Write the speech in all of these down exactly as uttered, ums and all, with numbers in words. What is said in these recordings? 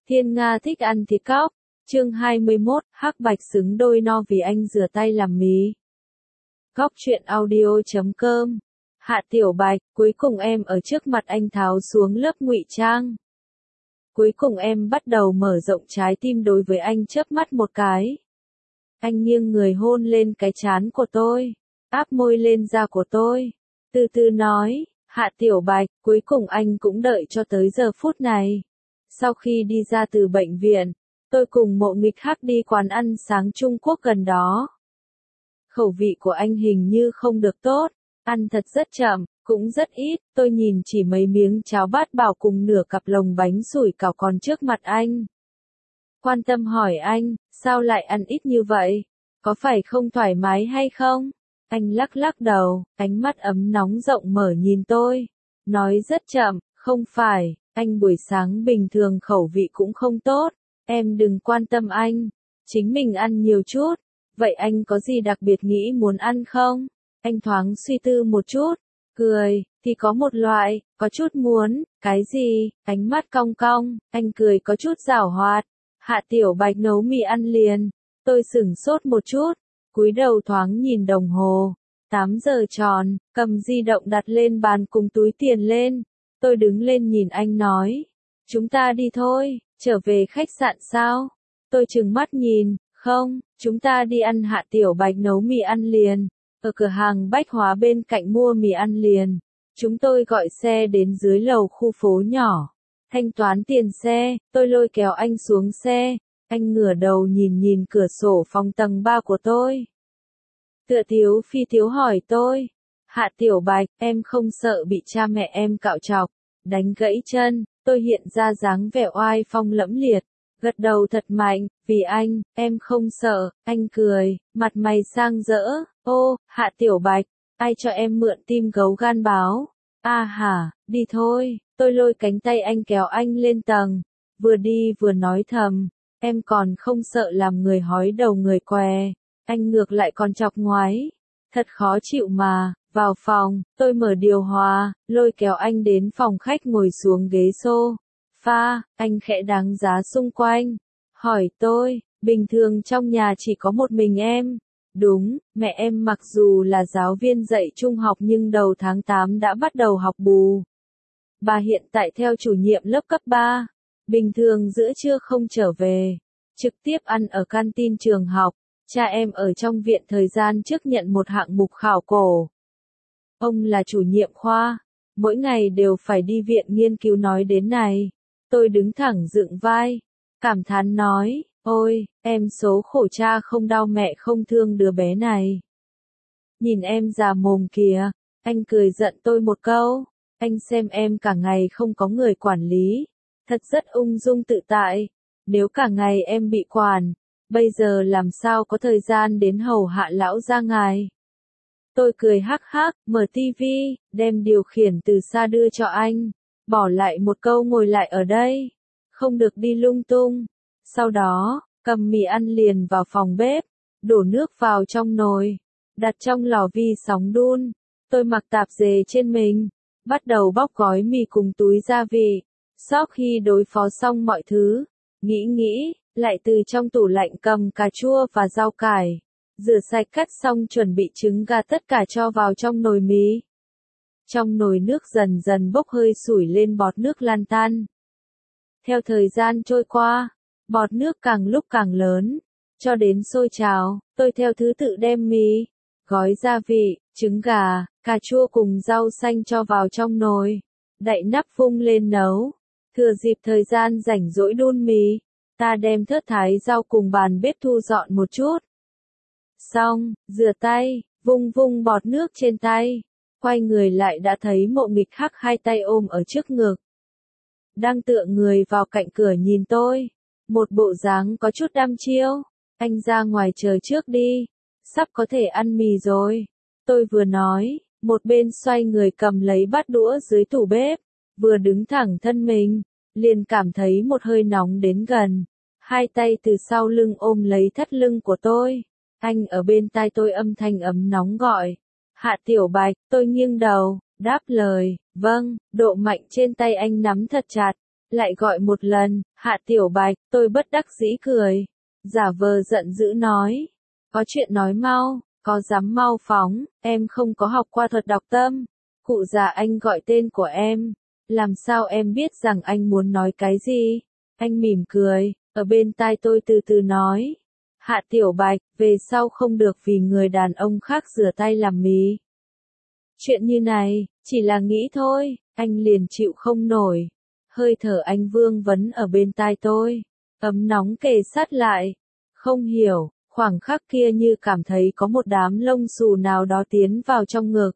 Thiên Nga thích ăn thịt cóc. Chương hai mươi mốt, hắc bạch xứng đôi no vì anh rửa tay làm mí. Góc truyện audio chấm com. Hạ Tiểu Bạch, cuối cùng em ở trước mặt anh tháo xuống lớp ngụy trang. Cuối cùng em bắt đầu mở rộng trái tim đối với anh chớp mắt một cái. Anh nghiêng người hôn lên cái trán của tôi, áp môi lên da của tôi, từ từ nói, Hạ Tiểu Bạch, cuối cùng anh cũng đợi cho tới giờ phút này. Sau khi đi ra từ bệnh viện, tôi cùng Mộ Nghịch Hắc đi quán ăn sáng Trung Quốc gần đó. Khẩu vị của anh hình như không được tốt, ăn thật rất chậm, cũng rất ít, tôi nhìn chỉ mấy miếng cháo bát bảo cùng nửa cặp lồng bánh sủi cảo còn trước mặt anh. Quan tâm hỏi anh, sao lại ăn ít như vậy? Có phải không thoải mái hay không? Anh lắc lắc đầu, ánh mắt ấm nóng rộng mở nhìn tôi, nói rất chậm, không phải, anh buổi sáng bình thường khẩu vị cũng không tốt, em đừng quan tâm anh, chính mình ăn nhiều chút, vậy anh có gì đặc biệt nghĩ muốn ăn không? Anh thoáng suy tư một chút, cười, thì có một loại, có chút muốn, cái gì, ánh mắt cong cong, anh cười có chút giảo hoạt, Hạ Tiểu Bạch nấu mì ăn liền, tôi sửng sốt một chút, cúi đầu thoáng nhìn đồng hồ, tám giờ tròn, cầm di động đặt lên bàn cùng túi tiền lên, tôi đứng lên nhìn anh nói, chúng ta đi thôi, trở về khách sạn sao? Tôi trừng mắt nhìn, không, chúng ta đi ăn Hạ Tiểu Bạch nấu mì ăn liền, ở cửa hàng bách hóa bên cạnh mua mì ăn liền, chúng tôi gọi xe đến dưới lầu khu phố nhỏ, thanh toán tiền xe, tôi lôi kéo anh xuống xe, anh ngửa đầu nhìn nhìn cửa sổ phòng tầng ba của tôi. Tựa thiếu phi thiếu hỏi tôi, Hạ Tiểu Bạch, em không sợ bị cha mẹ em cạo chọc, đánh gãy chân, tôi hiện ra dáng vẻ oai phong lẫm liệt, gật đầu thật mạnh, vì anh, em không sợ, anh cười, mặt mày sang rỡ, ô, Hạ Tiểu Bạch, ai cho em mượn tim gấu gan báo, a hả, đi thôi, tôi lôi cánh tay anh kéo anh lên tầng, vừa đi vừa nói thầm, em còn không sợ làm người hói đầu người què, anh ngược lại còn chọc ngoái, thật khó chịu mà. Vào phòng, tôi mở điều hòa, lôi kéo anh đến phòng khách ngồi xuống ghế sofa, anh khẽ đánh giá xung quanh, hỏi tôi, bình thường trong nhà chỉ có một mình em. Đúng, mẹ em mặc dù là giáo viên dạy trung học nhưng đầu tháng tám đã bắt đầu học bù. Bà hiện tại theo chủ nhiệm lớp cấp ba, bình thường giữa trưa không trở về, trực tiếp ăn ở canteen trường học, cha em ở trong viện thời gian trước nhận một hạng mục khảo cổ. Ông là chủ nhiệm khoa, mỗi ngày đều phải đi viện nghiên cứu nói đến này. Tôi đứng thẳng dựng vai, cảm thán nói, ôi, em số khổ cha không đau mẹ không thương đứa bé này. Nhìn em già mồm kìa, anh cười giận tôi một câu, anh xem em cả ngày không có người quản lý, thật rất ung dung tự tại, nếu cả ngày em bị quản, bây giờ làm sao có thời gian đến hầu hạ lão gia ngài. Tôi cười hắc hắc, mở tivi, đem điều khiển từ xa đưa cho anh, bỏ lại một câu ngồi lại ở đây, không được đi lung tung. Sau đó, cầm mì ăn liền vào phòng bếp, đổ nước vào trong nồi, đặt trong lò vi sóng đun. Tôi mặc tạp dề trên mình, bắt đầu bóc gói mì cùng túi gia vị. Sau khi đối phó xong mọi thứ, nghĩ nghĩ, lại từ trong tủ lạnh cầm cà chua và rau cải. Rửa sạch cắt xong chuẩn bị trứng gà tất cả cho vào trong nồi mì. Trong nồi nước dần dần bốc hơi sủi lên bọt nước lan tan. Theo thời gian trôi qua, bọt nước càng lúc càng lớn, cho đến sôi trào, tôi theo thứ tự đem mì, gói gia vị, trứng gà, cà chua cùng rau xanh cho vào trong nồi, đậy nắp vung lên nấu. Thừa dịp thời gian rảnh rỗi đun mì, ta đem thớt thái rau cùng bàn bếp thu dọn một chút. Xong, rửa tay, vung vung bọt nước trên tay, quay người lại đã thấy Mộ Nghịch Hắc hai tay ôm ở trước ngực. Đang tựa người vào cạnh cửa nhìn tôi, một bộ dáng có chút đăm chiêu, anh ra ngoài chờ trước đi, sắp có thể ăn mì rồi. Tôi vừa nói, một bên xoay người cầm lấy bát đũa dưới tủ bếp, vừa đứng thẳng thân mình, liền cảm thấy một hơi nóng đến gần, hai tay từ sau lưng ôm lấy thắt lưng của tôi. Anh ở bên tai tôi âm thanh ấm nóng gọi, Hạ Tiểu Bạch, tôi nghiêng đầu, đáp lời, vâng, độ mạnh trên tay anh nắm thật chặt, lại gọi một lần, Hạ Tiểu Bạch, tôi bất đắc dĩ cười. Giả vờ giận dữ nói. Có chuyện nói mau, có dám mau phóng, em không có học qua thuật đọc tâm. Cụ già anh gọi tên của em. Làm sao em biết rằng anh muốn nói cái gì? Anh mỉm cười, ở bên tai tôi từ từ nói. Hạ Tiểu Bạch, về sau không được vì người đàn ông khác rửa tay làm mí. Chuyện như này, chỉ là nghĩ thôi, anh liền chịu không nổi. Hơi thở anh vương vấn ở bên tai tôi, ấm nóng kề sát lại. Không hiểu, khoảng khắc kia như cảm thấy có một đám lông xù nào đó tiến vào trong ngực.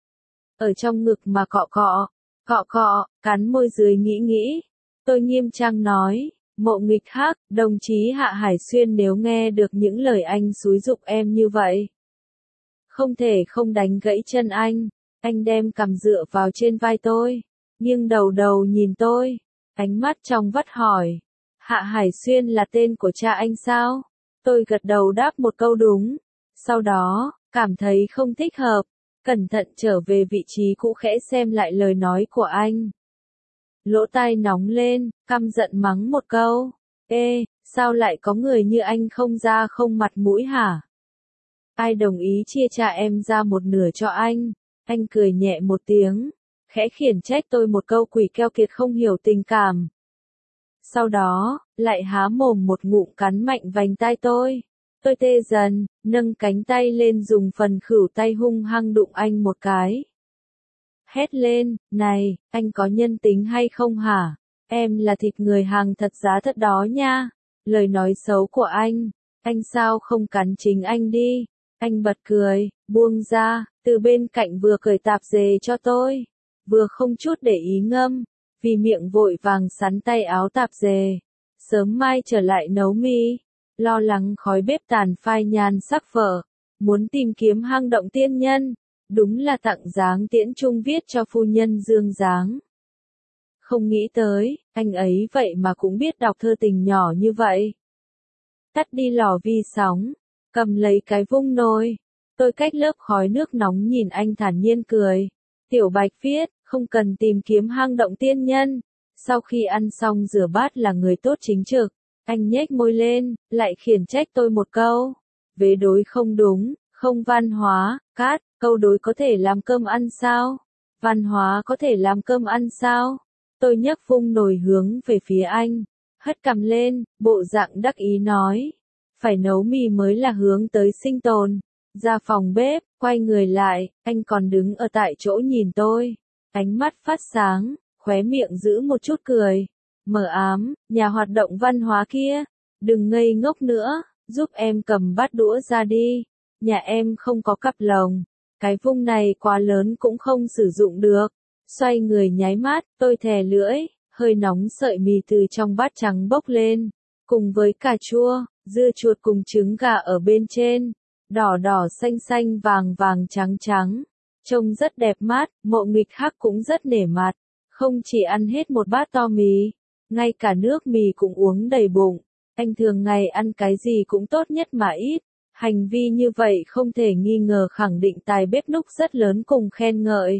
Ở trong ngực mà cọ cọ, cọ cọ, cắn môi dưới nghĩ nghĩ. Tôi nghiêm trang nói, Mộ Nghịch Hắc, đồng chí Hạ Hải Xuyên nếu nghe được những lời anh xúi giục em như vậy. Không thể không đánh gãy chân anh. Anh đem cằm dựa vào trên vai tôi, nghiêng đầu đầu nhìn tôi, ánh mắt trong vắt hỏi. Hạ Hải Xuyên là tên của cha anh sao? Tôi gật đầu đáp một câu đúng. Sau đó, cảm thấy không thích hợp, cẩn thận trở về vị trí cũ khẽ xem lại lời nói của anh. Lỗ tai nóng lên, căm giận mắng một câu. Ê, sao lại có người như anh không da không mặt mũi hả? Ai đồng ý chia cha em ra một nửa cho anh? Anh cười nhẹ một tiếng, khẽ khiển trách tôi một câu quỷ keo kiệt không hiểu tình cảm. Sau đó, lại há mồm một ngụm cắn mạnh vành tai tôi. Tôi tê dần, nâng cánh tay lên dùng phần khuỷu tay hung hăng đụng anh một cái. Hét lên, này, anh có nhân tính hay không hả? Em là thịt người hàng thật giá thật đó nha. Lời nói xấu của anh, anh sao không cắn chính anh đi? Anh bật cười, buông ra, từ bên cạnh vừa cởi tạp dề cho tôi, vừa không chút để ý ngâm, vì miệng vội vàng sắn tay áo tạp dề. Sớm mai trở lại nấu mì, lo lắng khói bếp tàn phai nhan sắc vợ, muốn tìm kiếm hang động tiên nhân, đúng là tặng dáng tiễn trung viết cho phu nhân Dương Dáng. Không nghĩ tới, anh ấy vậy mà cũng biết đọc thơ tình nhỏ như vậy. Tắt đi lò vi sóng, cầm lấy cái vung nồi. Tôi cách lớp khói nước nóng nhìn anh thản nhiên cười. Tiểu Bạch viết, không cần tìm kiếm hang động tiên nhân. Sau khi ăn xong rửa bát là người tốt chính trực. Anh nhếch môi lên, lại khiển trách tôi một câu. Vế đối không đúng, không văn hóa, cát, câu đối có thể làm cơm ăn sao? Văn hóa có thể làm cơm ăn sao? Tôi nhấc vung nồi hướng về phía anh, hất cằm lên, bộ dạng đắc ý nói. Phải nấu mì mới là hướng tới sinh tồn. Ra phòng bếp, quay người lại, anh còn đứng ở tại chỗ nhìn tôi. Ánh mắt phát sáng, khóe miệng giữ một chút cười. Mờ ám, nhà hoạt động văn hóa kia. Đừng ngây ngốc nữa, giúp em cầm bát đũa ra đi. Nhà em không có cặp lồng. Cái vung này quá lớn cũng không sử dụng được. Xoay người nháy mắt, tôi thè lưỡi, hơi nóng sợi mì từ trong bát trắng bốc lên. Cùng với cà chua, dưa chuột cùng trứng gà ở bên trên. Đỏ đỏ xanh xanh vàng vàng trắng trắng. Trông rất đẹp mắt, Mộ Nghịch Hắc cũng rất nể mặt. Không chỉ ăn hết một bát to mì, ngay cả nước mì cũng uống đầy bụng. Anh thường ngày ăn cái gì cũng tốt nhất mà ít. Hành vi như vậy không thể nghi ngờ khẳng định tài bếp núc rất lớn cùng khen ngợi.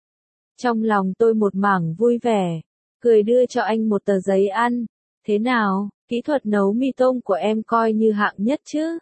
Trong lòng tôi một mảng vui vẻ, cười đưa cho anh một tờ giấy ăn. Thế nào, kỹ thuật nấu mì tôm của em coi như hạng nhất chứ?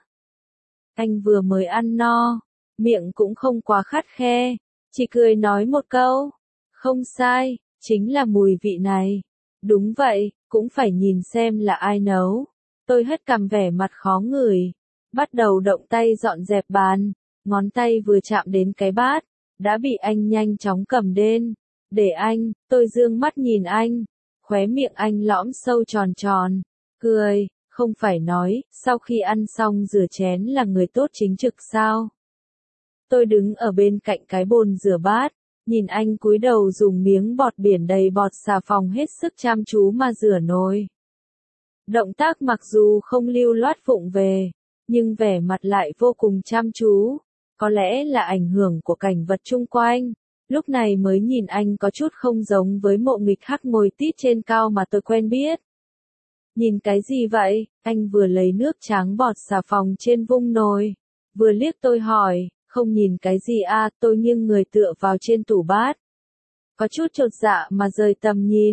Anh vừa mới ăn no, miệng cũng không quá khắt khe, chỉ cười nói một câu. Không sai, chính là mùi vị này. Đúng vậy, cũng phải nhìn xem là ai nấu. Tôi hất cằm vẻ mặt khó ngửi, bắt đầu động tay dọn dẹp bàn, ngón tay vừa chạm đến cái bát, đã bị anh nhanh chóng cầm đến. Để anh, tôi dương mắt nhìn anh, khóe miệng anh lõm sâu tròn tròn, cười, không phải nói, sau khi ăn xong rửa chén là người tốt chính trực sao? Tôi đứng ở bên cạnh cái bồn rửa bát, nhìn anh cúi đầu dùng miếng bọt biển đầy bọt xà phòng hết sức chăm chú mà rửa nồi. Động tác mặc dù không lưu loát vụng về, nhưng vẻ mặt lại vô cùng chăm chú. Có lẽ là ảnh hưởng của cảnh vật chung quanh. Lúc này mới nhìn anh có chút không giống với Mộ Nghịch Hắc ngồi tít trên cao mà tôi quen biết. Nhìn cái gì vậy? Anh vừa lấy nước tráng bọt xà phòng trên vung nồi, vừa liếc tôi hỏi, không nhìn cái gì à? Tôi nghiêng người tựa vào trên tủ bát, có chút chột dạ mà rời tầm nhìn.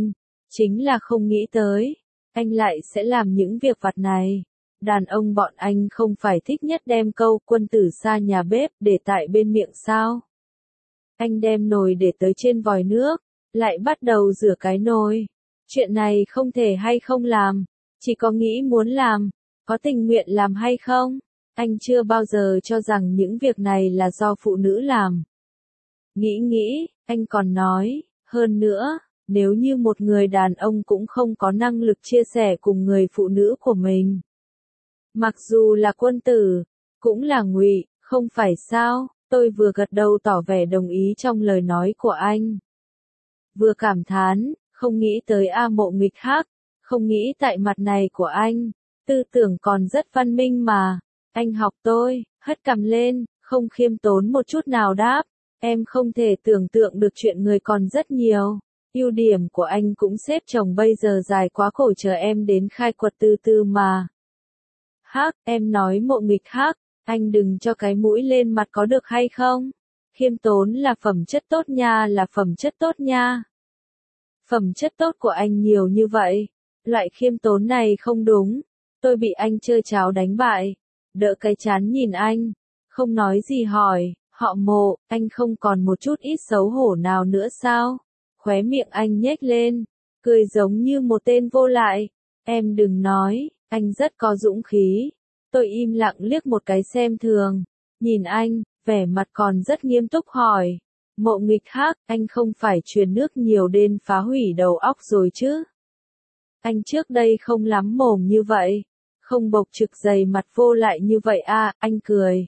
Chính là không nghĩ tới, anh lại sẽ làm những việc vặt này. Đàn ông bọn anh không phải thích nhất đem câu quân tử xa nhà bếp để tại bên miệng sao? Anh đem nồi để tới trên vòi nước, lại bắt đầu rửa cái nồi. Chuyện này không thể hay không làm, chỉ có nghĩ muốn làm, có tình nguyện làm hay không? Anh chưa bao giờ cho rằng những việc này là do phụ nữ làm. Nghĩ nghĩ, anh còn nói, hơn nữa, nếu như một người đàn ông cũng không có năng lực chia sẻ cùng người phụ nữ của mình. Mặc dù là quân tử, cũng là ngụy, không phải sao? Tôi vừa gật đầu tỏ vẻ đồng ý trong lời nói của anh. Vừa cảm thán, không nghĩ tới A Mộ nghịch hắc, không nghĩ tại mặt này của anh, tư tưởng còn rất văn minh mà. Anh học tôi, hất cằm lên, không khiêm tốn một chút nào đáp. Em không thể tưởng tượng được chuyện người còn rất nhiều. Ưu điểm của anh cũng xếp chồng bây giờ dài quá khổ chờ em đến khai quật từ từ mà. Hắc, em nói Mộ nghịch hắc, anh đừng cho cái mũi lên mặt có được hay không? Khiêm tốn là phẩm chất tốt nha, là phẩm chất tốt nha. Phẩm chất tốt của anh nhiều như vậy, loại khiêm tốn này không đúng. Tôi bị anh chơi cháo đánh bại. Đỡ cái chán nhìn anh, không nói gì hỏi, họ Mộ, anh không còn một chút ít xấu hổ nào nữa sao? Khóe miệng anh nhếch lên, cười giống như một tên vô lại. Em đừng nói, anh rất có dũng khí. Tôi im lặng liếc một cái xem thường, nhìn anh, vẻ mặt còn rất nghiêm túc hỏi. Mộ nghịch hắc, anh không phải truyền nước nhiều đến phá hủy đầu óc rồi chứ? Anh trước đây không lắm mồm như vậy, không bộc trực dày mặt vô lại như vậy à, anh cười.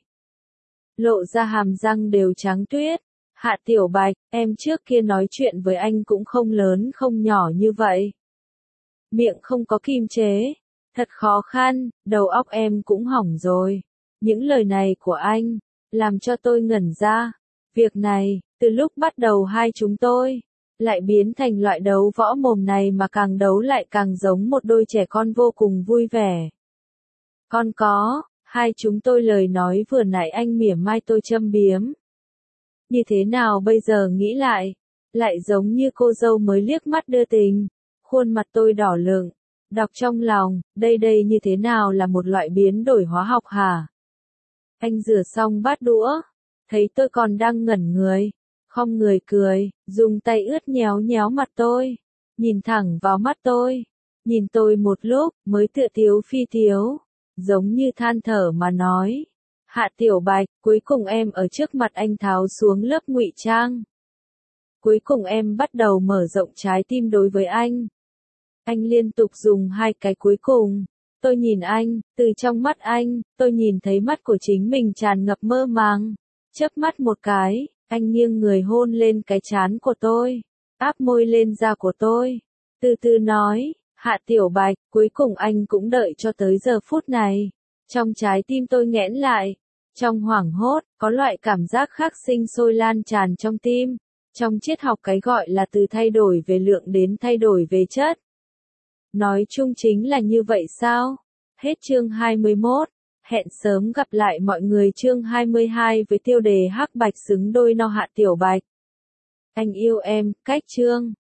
Lộ ra hàm răng đều trắng tuyết. Hạ Tiểu Bạch, em trước kia nói chuyện với anh cũng không lớn không nhỏ như vậy. Miệng không có kim chế. Thật khó khăn, đầu óc em cũng hỏng rồi. Những lời này của anh, làm cho tôi ngẩn ra. Việc này, từ lúc bắt đầu hai chúng tôi, lại biến thành loại đấu võ mồm này mà càng đấu lại càng giống một đôi trẻ con vô cùng vui vẻ. Con có, hai chúng tôi lời nói vừa nãy anh mỉa mai tôi châm biếm. Như thế nào bây giờ nghĩ lại, lại giống như cô dâu mới liếc mắt đưa tình. Khuôn mặt tôi đỏ lựng, đọc trong lòng, đây đây như thế nào là một loại biến đổi hóa học hả? Anh rửa xong bát đũa, thấy tôi còn đang ngẩn người, khom người cười, dùng tay ướt nhéo nhéo mặt tôi, nhìn thẳng vào mắt tôi, nhìn tôi một lúc, mới tựa tiếu phi tiếu, giống như than thở mà nói. Hạ Tiểu Bạch, cuối cùng em ở trước mặt anh tháo xuống lớp ngụy trang. Cuối cùng em bắt đầu mở rộng trái tim đối với anh. Anh liên tục dùng hai cái cuối cùng. Tôi nhìn anh, từ trong mắt anh, tôi nhìn thấy mắt của chính mình tràn ngập mơ màng. Chớp mắt một cái, anh nghiêng người hôn lên cái trán của tôi, áp môi lên da của tôi. Từ từ nói, Hạ Tiểu Bạch, cuối cùng anh cũng đợi cho tới giờ phút này. Trong trái tim tôi nghẽn lại. Trong hoảng hốt, có loại cảm giác khác sinh sôi lan tràn trong tim. Trong triết học cái gọi là từ thay đổi về lượng đến thay đổi về chất. Nói chung chính là như vậy sao? Hết chương hai mươi mốt. Hẹn sớm gặp lại mọi người chương hai mươi hai với tiêu đề Hắc Bạch xứng đôi no Hạ Tiểu Bạch. Anh yêu em, cách chương.